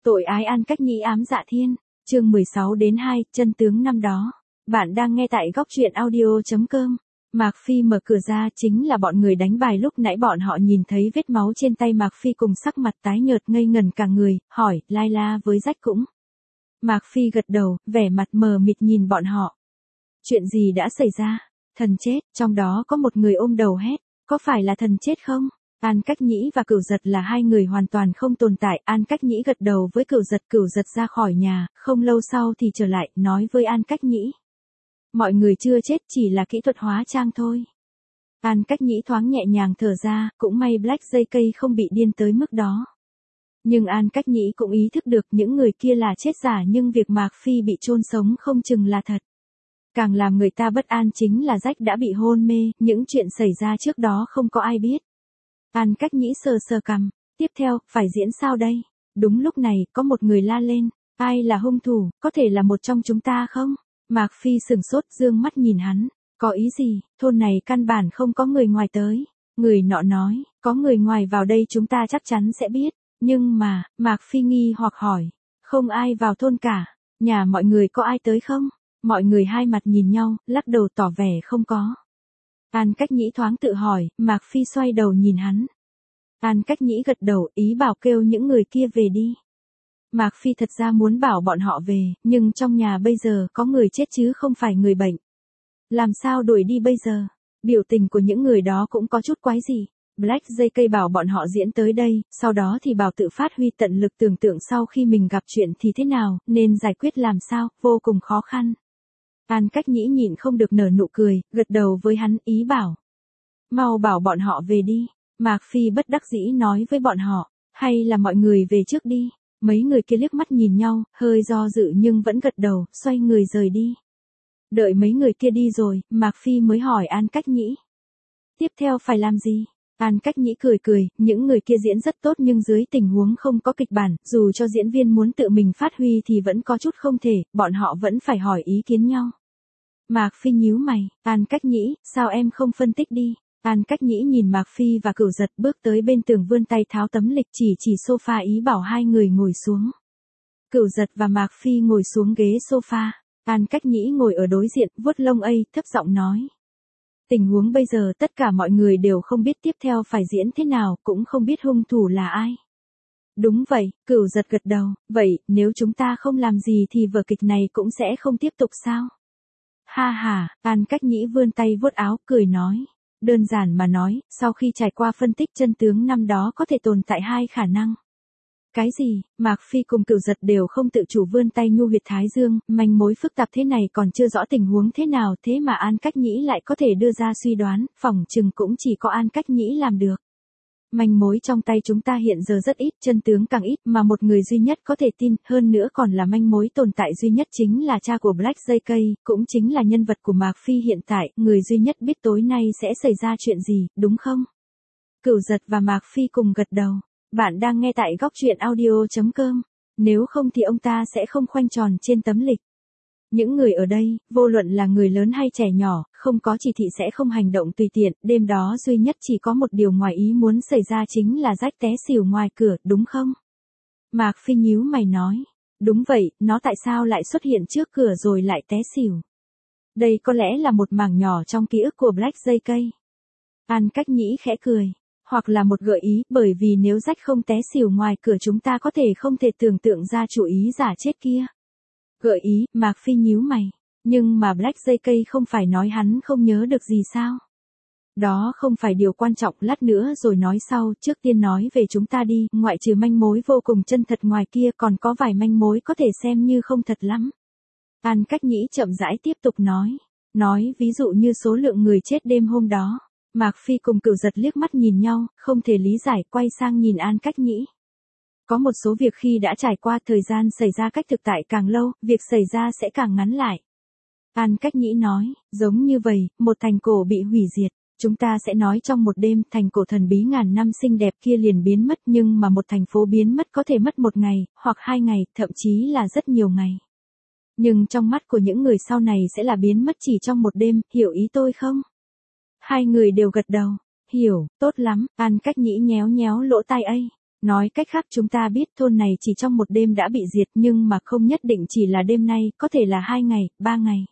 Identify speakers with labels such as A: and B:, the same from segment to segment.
A: Tội ái An Cách Nhĩ ám dạ thiên, chương 16 đến 2, chân tướng năm đó. Bạn đang nghe tại góc truyện audio.com. Mạc Phi mở cửa ra, chính là bọn người đánh bài lúc nãy bọn họ nhìn thấy vết máu trên tay Mạc Phi cùng sắc mặt tái nhợt ngây ngần cả người, hỏi, Laila với Rách cũng. Mạc Phi gật đầu, vẻ mặt mờ mịt nhìn bọn họ. Chuyện gì đã xảy ra? Thần chết, trong đó có một người ôm đầu hét, có phải là thần chết không? An Cách Nhĩ và Cửu Giật là hai người hoàn toàn không tồn tại. An Cách Nhĩ gật đầu với Cửu Giật ra khỏi nhà, không lâu sau thì trở lại, nói với An Cách Nhĩ. Mọi người chưa chết, chỉ là kỹ thuật hóa trang thôi. An Cách Nhĩ thoáng nhẹ nhàng thở ra, cũng may Black JK không bị điên tới mức đó. Nhưng An Cách Nhĩ cũng ý thức được những người kia là chết giả, nhưng việc Mạc Phi bị chôn sống không chừng là thật. Càng làm người ta bất an chính là Rách đã bị hôn mê, những chuyện xảy ra trước đó không có ai biết. An Cách Nhĩ sờ cằm, tiếp theo, phải diễn sao đây? Đúng lúc này, có một người la lên, ai là hung thủ, có thể là một trong chúng ta không? Mạc Phi sửng sốt, dương mắt nhìn hắn, có ý gì, thôn này căn bản không có người ngoài tới. Người nọ nói, có người ngoài vào đây chúng ta chắc chắn sẽ biết, nhưng mà, Mạc Phi nghi hoặc hỏi, không ai vào thôn cả, nhà mọi người có ai tới không? Mọi người hai mặt nhìn nhau, lắc đầu tỏ vẻ không có. An Cách Nhĩ thoáng tự hỏi, Mạc Phi xoay đầu nhìn hắn. An Cách Nhĩ gật đầu, ý bảo kêu những người kia về đi. Mạc Phi thật ra muốn bảo bọn họ về, nhưng trong nhà bây giờ có người chết chứ không phải người bệnh. Làm sao đuổi đi bây giờ? Biểu tình của những người đó cũng có chút quái gì. Black JK bảo bọn họ diễn tới đây, sau đó thì bảo tự phát huy tận lực tưởng tượng sau khi mình gặp chuyện thì thế nào, nên giải quyết làm sao, vô cùng khó khăn. An Cách Nhĩ nhịn không được nở nụ cười, gật đầu với hắn, ý bảo. Mau bảo bọn họ về đi. Mạc Phi bất đắc dĩ nói với bọn họ, hay là mọi người về trước đi. Mấy người kia liếc mắt nhìn nhau, hơi do dự nhưng vẫn gật đầu, xoay người rời đi. Đợi mấy người kia đi rồi, Mạc Phi mới hỏi An Cách Nhĩ. Tiếp theo phải làm gì? An Cách Nhĩ cười, những người kia diễn rất tốt nhưng dưới tình huống không có kịch bản, dù cho diễn viên muốn tự mình phát huy thì vẫn có chút không thể, bọn họ vẫn phải hỏi ý kiến nhau. Mạc Phi nhíu mày, An Cách Nhĩ, sao em không phân tích đi? An Cách Nhĩ nhìn Mạc Phi và Cửu Giật bước tới bên tường vươn tay tháo tấm lịch chỉ sofa ý bảo hai người ngồi xuống. Cửu Giật và Mạc Phi ngồi xuống ghế sofa, An Cách Nhĩ ngồi ở đối diện, vuốt lông thấp giọng nói. Tình huống bây giờ tất cả mọi người đều không biết tiếp theo phải diễn thế nào, cũng không biết hung thủ là ai. Đúng vậy, Cửu Giật gật đầu, vậy, nếu chúng ta không làm gì thì vở kịch này cũng sẽ không tiếp tục sao? Ha ha, An Cách Nhĩ vươn tay vuốt áo, cười nói. Đơn giản mà nói, sau khi trải qua phân tích chân tướng năm đó có thể tồn tại hai khả năng. Cái gì? Mạc Phi cùng Cửu Giật đều không tự chủ vươn tay nhu huyệt thái dương, manh mối phức tạp thế này còn chưa rõ tình huống thế nào, thế mà An Cách Nhĩ lại có thể đưa ra suy đoán, phỏng chừng cũng chỉ có An Cách Nhĩ làm được. Manh mối trong tay chúng ta hiện giờ rất ít, chân tướng càng ít, mà một người duy nhất có thể tin, hơn nữa còn là manh mối tồn tại duy nhất chính là cha của Black JK, cũng chính là nhân vật của Mạc Phi hiện tại, người duy nhất biết tối nay sẽ xảy ra chuyện gì, đúng không? Cửu Giật và Mạc Phi cùng gật đầu. Bạn đang nghe tại góc truyện audio.com. Nếu không thì ông ta sẽ không khoanh tròn trên tấm lịch. Những người ở đây, vô luận là người lớn hay trẻ nhỏ, không có chỉ thị sẽ không hành động tùy tiện, đêm đó duy nhất chỉ có một điều ngoài ý muốn xảy ra chính là Rách té xỉu ngoài cửa, đúng không? Mạc Phi nhíu mày nói, đúng vậy, nó tại sao lại xuất hiện trước cửa rồi lại té xỉu? Đây có lẽ là một mảng nhỏ trong ký ức của Black JK. An Cách Nhĩ khẽ cười, hoặc là một gợi ý, bởi vì nếu Rách không té xỉu ngoài cửa chúng ta có thể không thể tưởng tượng ra chủ ý giả chết kia. Gợi ý, Mạc Phi nhíu mày. Nhưng mà Black JK không phải nói hắn không nhớ được gì sao? Đó không phải điều quan trọng, lát nữa rồi nói sau, trước tiên nói về chúng ta đi, ngoại trừ manh mối vô cùng chân thật ngoài kia còn có vài manh mối có thể xem như không thật lắm. An Cách Nhĩ chậm rãi tiếp tục nói ví dụ như số lượng người chết đêm hôm đó. Mạc Phi cùng Cửu Giật liếc mắt nhìn nhau, không thể lý giải, quay sang nhìn An Cách Nhĩ. Có một số việc khi đã trải qua thời gian xảy ra cách thực tại càng lâu, việc xảy ra sẽ càng ngắn lại. An Cách Nhĩ nói, giống như vậy, một thành cổ bị hủy diệt. Chúng ta sẽ nói trong một đêm, thành cổ thần bí ngàn năm xinh đẹp kia liền biến mất, nhưng mà một thành phố biến mất có thể mất một ngày, hoặc 2 ngày, thậm chí là rất nhiều ngày. Nhưng trong mắt của những người sau này sẽ là biến mất chỉ trong một đêm, hiểu ý tôi không? Hai người đều gật đầu, hiểu, tốt lắm, An Cách Nhĩ nhéo lỗ tai Nói cách khác chúng ta biết thôn này chỉ trong một đêm đã bị diệt nhưng mà không nhất định chỉ là đêm nay, có thể là 2 ngày, 3 ngày.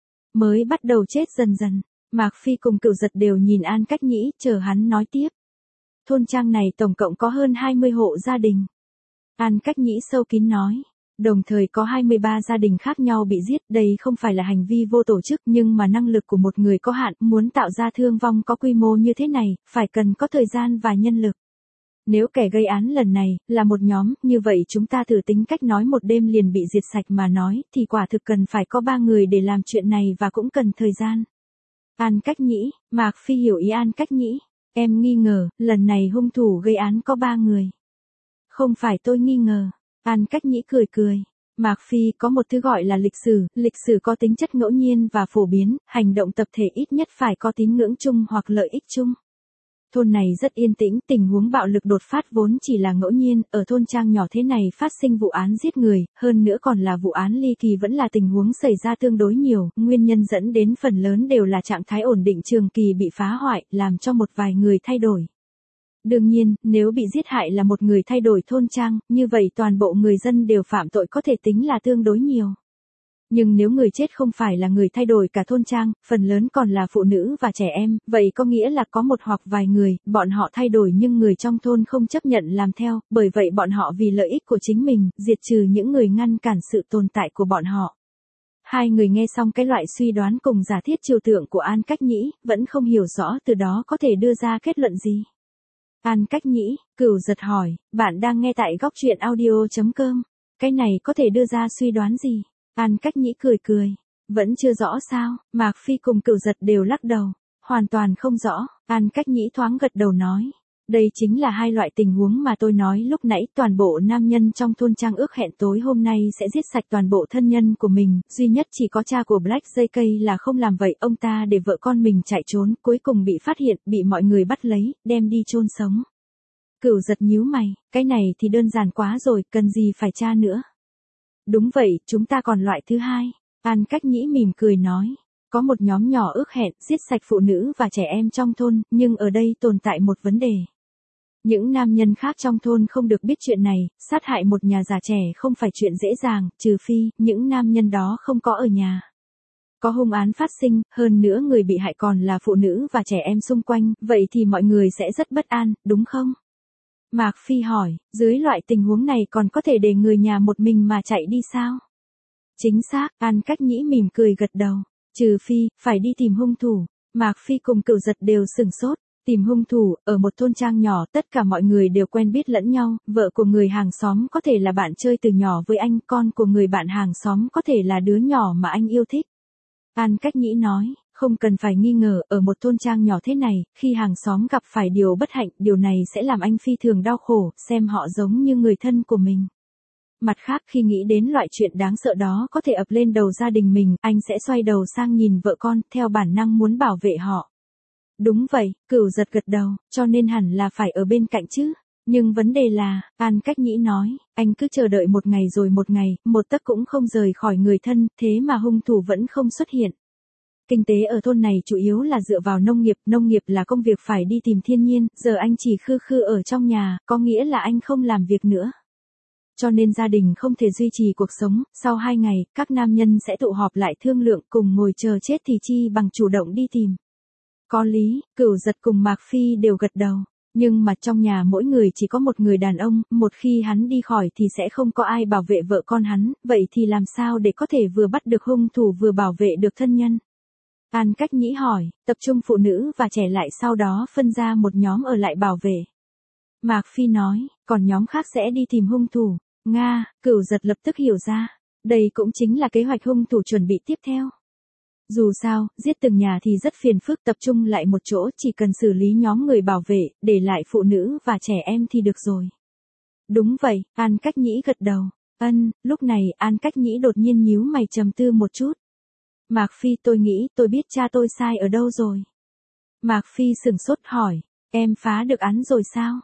A: Mới bắt đầu chết dần dần. Mạc Phi cùng Cửu Giật đều nhìn An Cách Nhĩ, chờ hắn nói tiếp. Thôn trang này tổng cộng có hơn 20 hộ gia đình. An Cách Nhĩ sâu kín nói. Đồng thời có 23 gia đình khác nhau bị giết, đây không phải là hành vi vô tổ chức nhưng mà năng lực của một người có hạn, muốn tạo ra thương vong có quy mô như thế này, phải cần có thời gian và nhân lực. Nếu kẻ gây án lần này là một nhóm, như vậy chúng ta thử tính cách nói một đêm liền bị diệt sạch mà nói, thì quả thực cần phải có 3 người để làm chuyện này và cũng cần thời gian. An Cách Nhĩ, Mạc Phi hiểu ý An Cách Nhĩ. Em nghi ngờ, lần này hung thủ gây án có 3 người. Không phải tôi nghi ngờ. An Cách Nhĩ cười cười. Mạc Phi có một thứ gọi là lịch sử có tính chất ngẫu nhiên và phổ biến, hành động tập thể ít nhất phải có tín ngưỡng chung hoặc lợi ích chung. Thôn này rất yên tĩnh, tình huống bạo lực đột phát vốn chỉ là ngẫu nhiên, ở thôn trang nhỏ thế này phát sinh vụ án giết người, hơn nữa còn là vụ án ly kỳ vẫn là tình huống xảy ra tương đối nhiều, nguyên nhân dẫn đến phần lớn đều là trạng thái ổn định trường kỳ bị phá hoại, làm cho một vài người thay đổi. Đương nhiên, nếu bị giết hại là một người thay đổi thôn trang, như vậy toàn bộ người dân đều phạm tội có thể tính là tương đối nhiều. Nhưng nếu người chết không phải là người thay đổi cả thôn trang, phần lớn còn là phụ nữ và trẻ em, vậy có nghĩa là có một hoặc vài người, bọn họ thay đổi nhưng người trong thôn không chấp nhận làm theo, bởi vậy bọn họ vì lợi ích của chính mình, diệt trừ những người ngăn cản sự tồn tại của bọn họ. Hai người nghe xong cái loại suy đoán cùng giả thiết trừu tượng của An Cách Nhĩ, vẫn không hiểu rõ từ đó có thể đưa ra kết luận gì. An Cách Nhĩ, Cửu Giật hỏi, bạn đang nghe tại góc truyện audio.com. Cái này có thể đưa ra suy đoán gì? An Cách Nhĩ cười cười. Vẫn chưa rõ sao? Mạc Phi cùng Cửu Giật đều lắc đầu. Hoàn toàn không rõ. An Cách Nhĩ thoáng gật đầu nói. Đây chính là hai loại tình huống mà tôi nói lúc nãy, toàn bộ nam nhân trong thôn trang ước hẹn tối hôm nay sẽ giết sạch toàn bộ thân nhân của mình, duy nhất chỉ có cha của Black JK là không làm vậy, ông ta để vợ con mình chạy trốn, cuối cùng bị phát hiện, bị mọi người bắt lấy, đem đi chôn sống. Cửu Giật nhíu mày, cái này thì đơn giản quá rồi, cần gì phải tra nữa. Đúng vậy, chúng ta còn loại thứ hai. An Cách Nhĩ mỉm cười nói. Có một nhóm nhỏ ước hẹn giết sạch phụ nữ và trẻ em trong thôn, nhưng ở đây tồn tại một vấn đề. Những nam nhân khác trong thôn không được biết chuyện này, sát hại một nhà già trẻ không phải chuyện dễ dàng, trừ phi, những nam nhân đó không có ở nhà. Có hung án phát sinh, hơn nữa người bị hại còn là phụ nữ và trẻ em xung quanh, vậy thì mọi người sẽ rất bất an, đúng không? Mạc Phi hỏi, dưới loại tình huống này còn có thể để người nhà một mình mà chạy đi sao? Chính xác, An Cách Nhĩ mỉm cười gật đầu. Trừ phi, phải đi tìm hung thủ. Mạc Phi cùng Cửu Giật đều sửng sốt. Tìm hung thủ, ở một thôn trang nhỏ tất cả mọi người đều quen biết lẫn nhau, vợ của người hàng xóm có thể là bạn chơi từ nhỏ với anh, con của người bạn hàng xóm có thể là đứa nhỏ mà anh yêu thích. An Cách Nhĩ nói, không cần phải nghi ngờ, ở một thôn trang nhỏ thế này, khi hàng xóm gặp phải điều bất hạnh, điều này sẽ làm anh phi thường đau khổ, xem họ giống như người thân của mình. Mặt khác khi nghĩ đến loại chuyện đáng sợ đó có thể ập lên đầu gia đình mình, anh sẽ xoay đầu sang nhìn vợ con, theo bản năng muốn bảo vệ họ. Đúng vậy, Cửu Giật gật đầu, cho nên hẳn là phải ở bên cạnh chứ. Nhưng vấn đề là, An Cách Nhĩ nói, anh cứ chờ đợi một ngày rồi một ngày, một tấc cũng không rời khỏi người thân, thế mà hung thủ vẫn không xuất hiện. Kinh tế ở thôn này chủ yếu là dựa vào nông nghiệp là công việc phải đi tìm thiên nhiên, giờ anh chỉ khư khư ở trong nhà, có nghĩa là anh không làm việc nữa. Cho nên gia đình không thể duy trì cuộc sống, sau 2 ngày, các nam nhân sẽ tụ họp lại thương lượng cùng ngồi chờ chết thì chi bằng chủ động đi tìm. Có lý, Cửu Giật cùng Mạc Phi đều gật đầu. Nhưng mà trong nhà mỗi người chỉ có một người đàn ông, một khi hắn đi khỏi thì sẽ không có ai bảo vệ vợ con hắn, vậy thì làm sao để có thể vừa bắt được hung thủ vừa bảo vệ được thân nhân? An Cách Nhĩ hỏi, tập trung phụ nữ và trẻ lại sau đó phân ra một nhóm ở lại bảo vệ. Mạc Phi nói, còn nhóm khác sẽ đi tìm hung thủ. Nga, Cửu Giật lập tức hiểu ra. Đây cũng chính là kế hoạch hung thủ chuẩn bị tiếp theo. Dù sao, giết từng nhà thì rất phiền phức, tập trung lại một chỗ, chỉ cần xử lý nhóm người bảo vệ, để lại phụ nữ và trẻ em thì được rồi. Đúng vậy, An Cách Nhĩ gật đầu. Lúc này An Cách Nhĩ đột nhiên nhíu mày trầm tư một chút. Mạc Phi, tôi nghĩ tôi biết cha tôi sai ở đâu rồi. Mạc Phi sửng sốt hỏi, em phá được án rồi sao?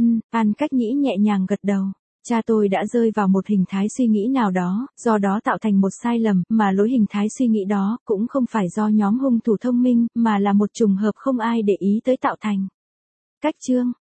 A: An Cách Nhĩ nhẹ nhàng gật đầu. Cha tôi đã rơi vào một hình thái suy nghĩ nào đó, do đó tạo thành một sai lầm, mà lối hình thái suy nghĩ đó cũng không phải do nhóm hung thủ thông minh, mà là một trùng hợp không ai để ý tới tạo thành. Cách chương